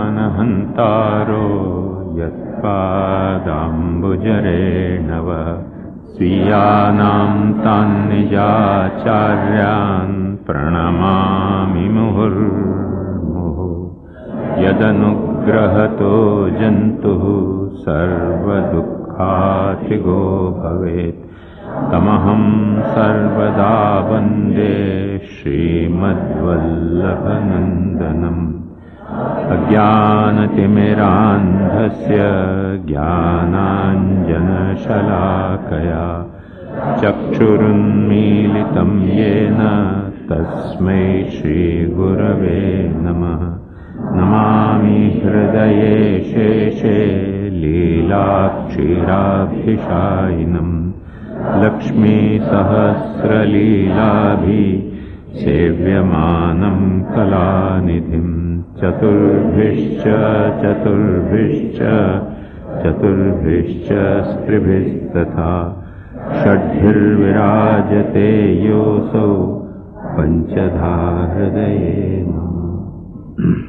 हन्तारो यत्पादाम्बुजरेणव स्वीयानां तान्निजाचार्यान् प्रणमामि मुहुर्मुहुः। यदनुग्रहतो जन्तुः सर्वदुःखातिगो भवेत् तमहं सर्वदा वन्दे श्रीमद्वल्लभनन्दनम्। अज्ञानतिमिरान्धस्य ज्ञानाञ्जनशलाकया चक्षुरुन्मीलितं येन तस्मै श्रीगुरवे नमः। नमामि हृदये शेषे लीलाक्षीराभिषायिनम् लक्ष्मीसहस्रलीलाभिः सेव्यमानं कलानिधिम्। चतुर्भिश्च स्त्रिभिस्तथा षड्भिर्विराजते योऽसौ पञ्चधा हृदये नमः।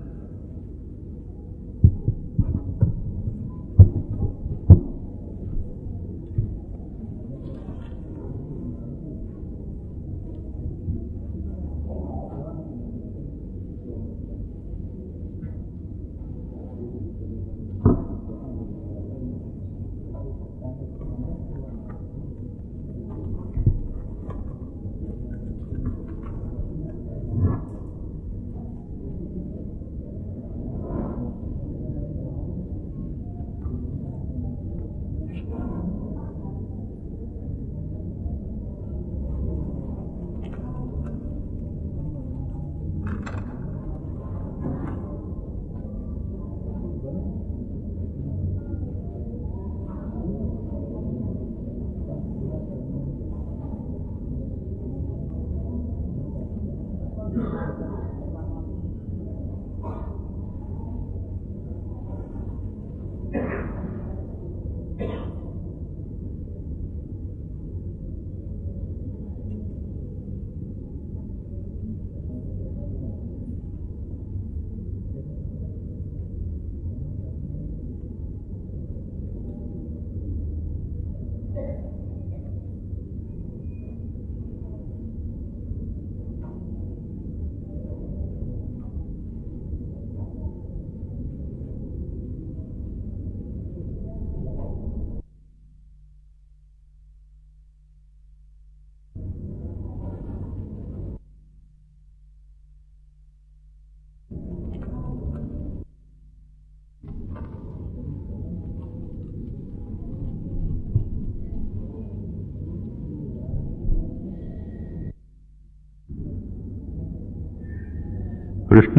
प्रश्न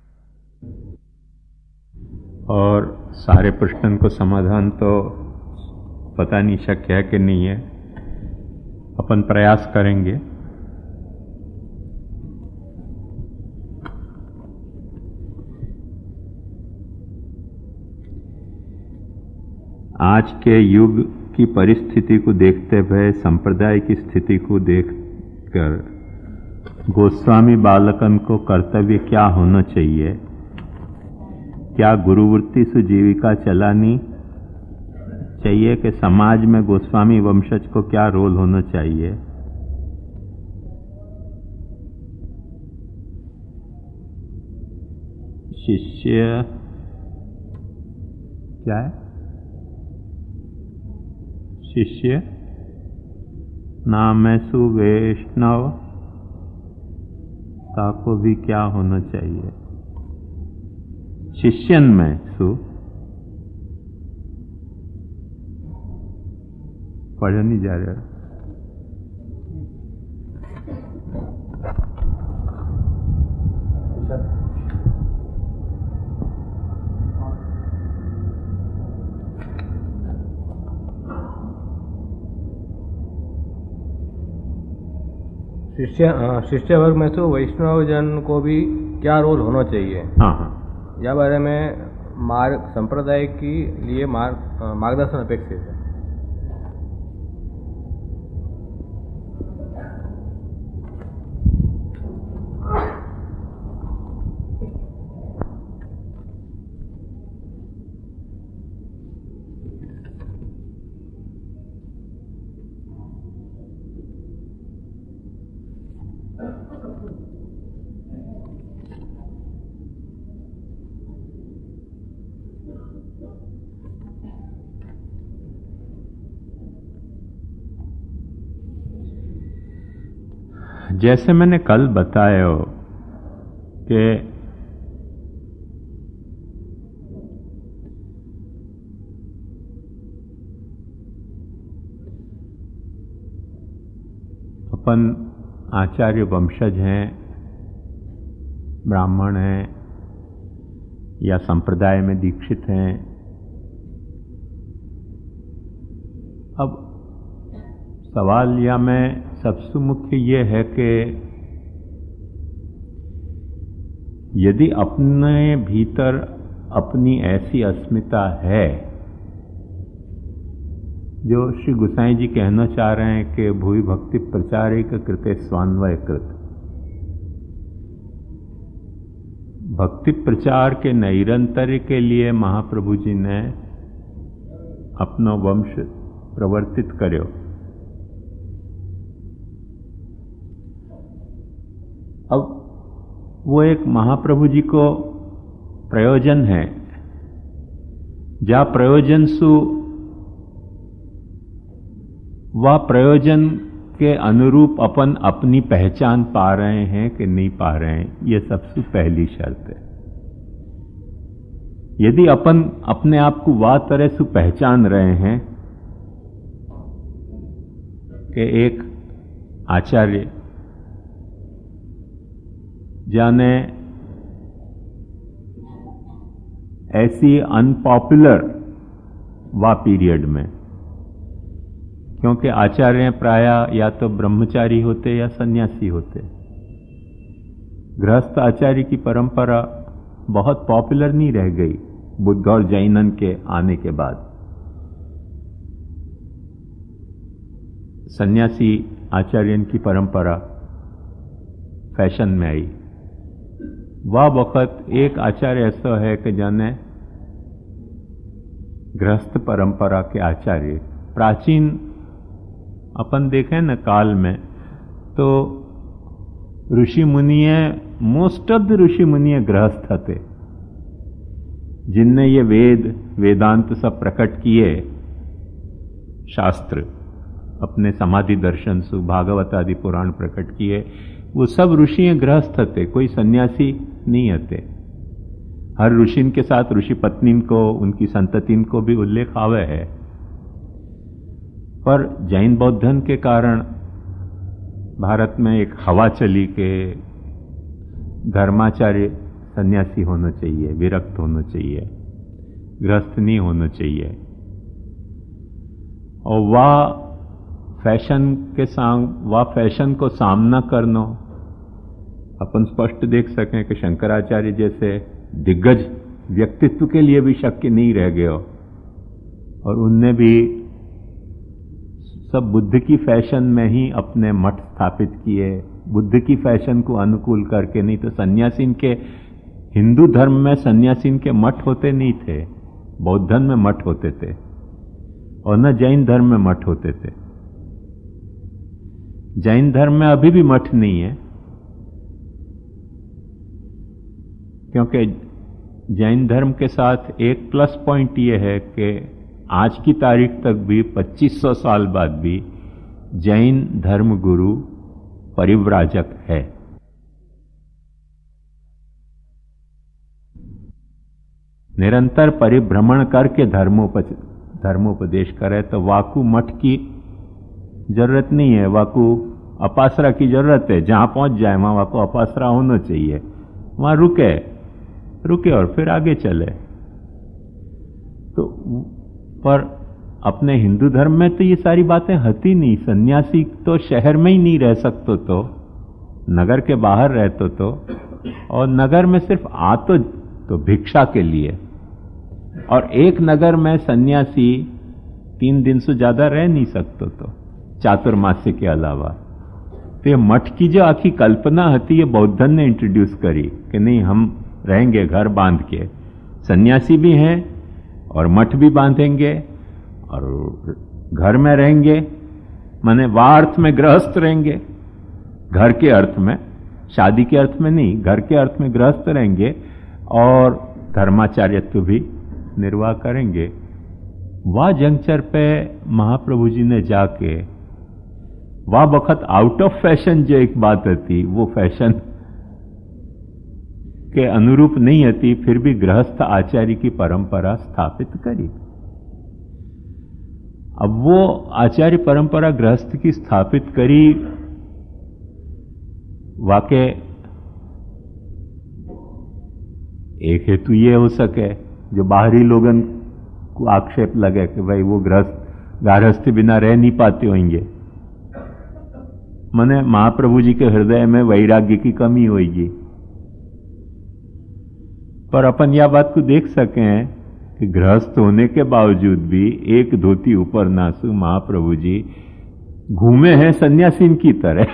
और सारे प्रश्न को समाधान तो पता नहीं शक्य है कि नहीं है, अपन प्रयास करेंगे। आज के युग की परिस्थिति को देखते हुए, संप्रदाय की स्थिति को देखकर गोस्वामी बालकन को कर्तव्य क्या होना चाहिए? क्या गुरुवृत्ति से जीविका चलानी चाहिए कि समाज में गोस्वामी वंशज को क्या रोल होना चाहिए? शिष्य क्या है? शिष्य नाम सु वैष्णव को भी क्या होना चाहिए? शिष्यन में सु पढ़ा नहीं जा रहा। शिष्य वर्ग में से वैष्णव जन को भी क्या रोल होना चाहिए? हाँ हाँ, यह बारे में संप्रदाय के लिए मार्गदर्शन अपेक्षित है। जैसे मैंने कल बताया कि अपन आचार्य वंशज हैं, ब्राह्मण हैं या संप्रदाय में दीक्षित हैं। अब सवाल या में सबसे मुख्य ये है कि यदि अपने भीतर अपनी ऐसी अस्मिता है जो श्री गोसाई जी कहना चाह रहे हैं कि भूय भक्ति प्रचारिक कृते स्वान्वय कृत, भक्ति प्रचार के नैरंतर्य के लिए महाप्रभु जी ने अपना वंश प्रवर्तित कर्यो। अब वो एक महाप्रभु जी को प्रयोजन है, जा प्रयोजन सु वह प्रयोजन के अनुरूप अपन अपनी पहचान पा रहे हैं कि नहीं पा रहे हैं, ये सबसे पहली शर्त है। यदि अपन अपने आप को वाह तरह से पहचान रहे हैं कि एक आचार्य जाने ऐसी अनपॉपुलर वा पीरियड में, क्योंकि आचार्य प्रायः या तो ब्रह्मचारी होते या सन्यासी होते। गृहस्थ आचार्य की परंपरा बहुत पॉपुलर नहीं रह गई बुद्ध और जैनन के आने के बाद। सन्यासी आचार्यन की परंपरा फैशन में आई। वह वक्त एक आचार्य ऐसा है कि जाने गृहस्थ परंपरा के आचार्य प्राचीन अपन देखें न काल में तो ऋषि मुनिय, मोस्ट ऑफ द ऋषि मुनिय गृहस्थ थे, जिनने ये वेदांत सब प्रकट किए, शास्त्र अपने समाधि दर्शन सु भागवत आदि पुराण प्रकट किए, वो सब ऋषि गृहस्थ थे, कोई सन्यासी नहीं थे। हर ऋषि के साथ ऋषि पत्नी को, उनकी संततिन को भी उल्लेख आवे है। पर जैन बौद्धन के कारण भारत में एक हवा चली कि धर्माचार्य सन्यासी होना चाहिए, विरक्त होना चाहिए, गृहस्थ नहीं होना चाहिए। और वह फैशन को सामना करना अपन स्पष्ट देख सकें कि शंकराचार्य जैसे दिग्गज व्यक्तित्व के लिए भी शक्य नहीं रह गया, और उनने भी सब बुद्ध की फैशन में ही अपने मठ स्थापित किए, बुद्ध की फैशन को अनुकूल करके। नहीं तो सन्यासीन के, हिंदू धर्म में सन्यासीन के मठ होते नहीं थे, बौद्धन में मठ होते थे, और न जैन धर्म में मठ होते थे। जैन धर्म में अभी भी मठ नहीं है, क्योंकि जैन धर्म के साथ एक प्लस पॉइंट ये है कि आज की तारीख तक भी 2500 साल बाद भी जैन धर्म गुरु परिव्राजक है। निरंतर परिभ्रमण करके धर्मोपदेश करे, तो वाकू मठ की जरूरत नहीं है, वाकू अपासरा की जरूरत है। जहां पहुंच जाए वहां वाकू अपासरा होना चाहिए, वहां रुके और फिर आगे चले। तो पर अपने हिंदू धर्म में तो ये सारी बातें हती नहीं। सन्यासी तो शहर में ही नहीं रह सकते, तो नगर के बाहर रहते तो, और नगर में सिर्फ तो भिक्षा के लिए, और एक नगर में सन्यासी 3 दिन से ज्यादा रह नहीं सकते, तो चातुर्मास्य के अलावा। तो ये मठ की जो आखी कल्पना हती, ये बौद्धन ने इंट्रोड्यूस करी कि नहीं, हम रहेंगे घर बांध के, सन्यासी भी हैं और मठ भी बांधेंगे और घर में रहेंगे, माने वार्थ में गृहस्थ रहेंगे, घर के अर्थ में, शादी के अर्थ में नहीं, घर के अर्थ में गृहस्थ रहेंगे और धर्माचार्यत्व भी निर्वाह करेंगे। वह जंक्चर पे महाप्रभु जी ने जाके वह वक्त आउट ऑफ फैशन जो एक बात होती वो फैशन के अनुरूप नहीं होती, फिर भी गृहस्थ आचार्य की परंपरा स्थापित करी। अब वो आचार्य परंपरा गृहस्थ की स्थापित करी, वाकई एक हेतु ये हो सके जो बाहरी लोगन को आक्षेप लगे कि भाई वो गारहस्थी बिना रह नहीं पाते होंगे, मने महाप्रभु जी के हृदय में वैराग्य की कमी होगी। पर अपन यह बात को देख सके हैं कि गृहस्थ होने के बावजूद भी एक धोती ऊपर नासु महाप्रभु जी घूमे हैं सन्यासीन की तरह,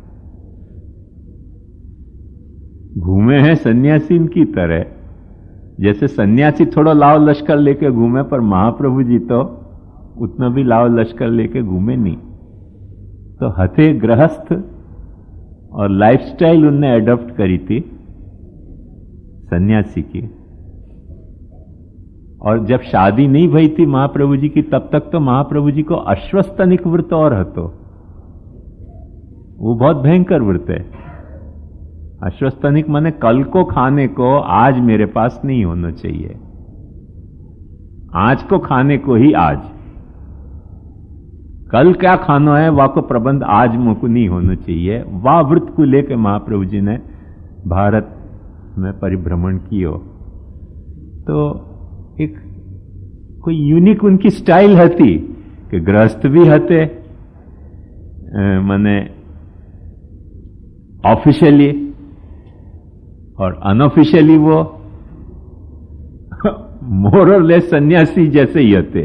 घूमे हैं सन्यासीन की तरह। जैसे सन्यासी थोड़ा लाव लश्कर लेके घूमे, पर महाप्रभु जी तो उतना भी लाव लश्कर लेके घूमे नहीं। तो हथे गृहस्थ और लाइफस्टाइल उनने एडॉप्ट करी थी सन्यासी की। और जब शादी नहीं भई थी महाप्रभु जी की, तब तक तो महाप्रभु जी को अश्वस्तनिक व्रत और हतो, वो बहुत भयंकर व्रत है। अश्वस्तनिक माने कल को खाने को आज मेरे पास नहीं होना चाहिए, आज को खाने को ही आज, कल क्या खाना है वह को प्रबंध आज मुझको नहीं होना चाहिए। वह व्रत को लेकर महाप्रभु जी ने भारत में परिभ्रमण कियो। तो एक कोई यूनिक उनकी स्टाइल हती कि गृहस्थ भी हते, माने ऑफिशियली और अनऑफिशियली वो मोर और लेस सन्यासी जैसे ही हते।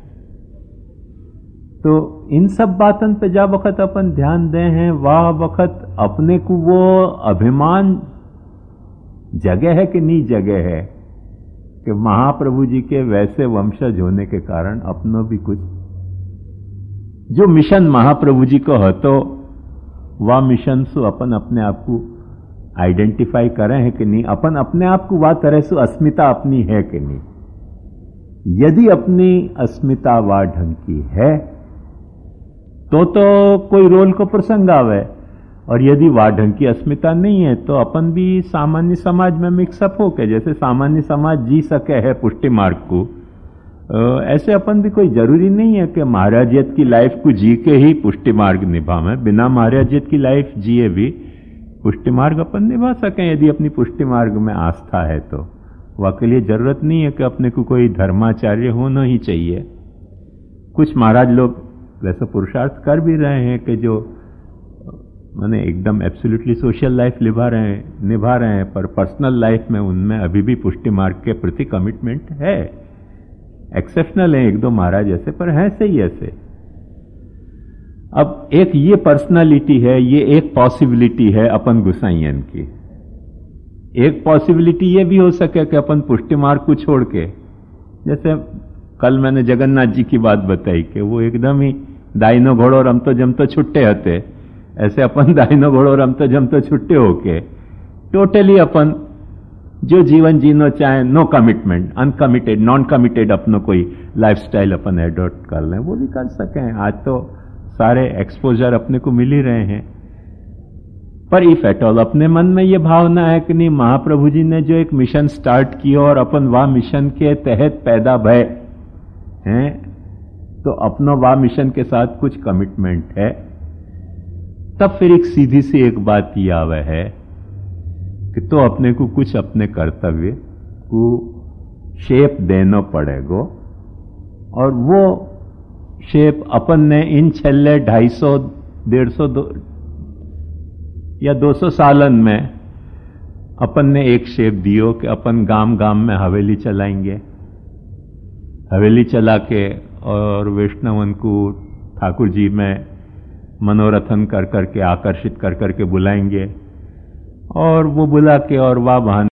तो इन सब बातन पे जा वक्त अपन ध्यान दें हैं, वह वक्त अपने को वो अभिमान जगह है कि नहीं जगह है कि महाप्रभु जी के वैसे वंशज होने के कारण अपनों भी कुछ जो मिशन महाप्रभु जी को हतो वह मिशन से अपन अपने आप को आइडेंटिफाई करें है कि नहीं, अपन अपने आप को वह तरह से अस्मिता अपनी है कि नहीं। यदि अपनी अस्मिता वह ढंग की है तो कोई रोल को प्रसंग आवे, और यदि वह ढंग की अस्मिता नहीं है तो अपन भी सामान्य समाज में मिक्सअप होके, जैसे सामान्य समाज जी सके है पुष्टि मार्ग को, ऐसे अपन भी कोई जरूरी नहीं है कि महाराजियत की लाइफ को जी के ही पुष्टि मार्ग निभावें। बिना महाराजियत की लाइफ जिए भी पुष्टि मार्ग अपन निभा सकें यदि अपनी पुष्टि मार्ग में आस्था है तो। वह के लिए जरूरत नहीं है कि अपने को कोई धर्माचार्य होना ही चाहिए। कुछ महाराज लोग वैसा पुरुषार्थ कर भी रहे हैं कि जो माने एकदम एब्सोल्युटली सोशल लाइफ निभा रहे हैं, पर पर्सनल लाइफ में उनमें अभी भी पुष्टि मार्ग के प्रति कमिटमेंट है। एक्सेप्शनल है एक दो महाराज ऐसे, पर है सही ऐसे। अब एक ये पर्सनालिटी है, ये एक पॉसिबिलिटी है अपन गुसाइयन की। एक पॉसिबिलिटी ये भी हो सके कि अपन पुष्टि मार्ग को छोड़ के, जैसे कल मैंने जगन्नाथ जी की बात बताई कि वो एकदम ही दाइनो घोड़ो रमतो जमतो छुट्टे हते, ऐसे अपन दाइनो घोड़ो रमतो जमतो छुट्टे होके टोटली अपन जो जीवन जीनो चाहे, no commitment, uncommitted, non committed अपनो कोई लाइफस्टाइल अपन एडॉप्ट कर लें, वो भी कर सकें। आज तो सारे एक्सपोजर अपने को मिल ही रहे हैं। पर इफ एट ऑल अपने मन में ये भावना है कि नहीं, महाप्रभु जी ने जो एक मिशन स्टार्ट किया और अपन वह मिशन के तहत पैदा भय हैं, तो अपना वह मिशन के साथ कुछ कमिटमेंट है, तब फिर एक सीधी सी एक बात ये आवे है कि तो अपने को कुछ अपने कर्तव्य को शेप देना पड़ेगा। और वो शेप अपन ने इन छल्ले 250, 150 या 200 सालन में अपन ने एक शेप दियो कि अपन गांव गांव में हवेली चलाएंगे, हवेली चला के और वैष्णवन को ठाकुर जी में मनोरथन कर करके, आकर्षित कर करके बुलाएंगे, और वो बुला के और वाह बहाने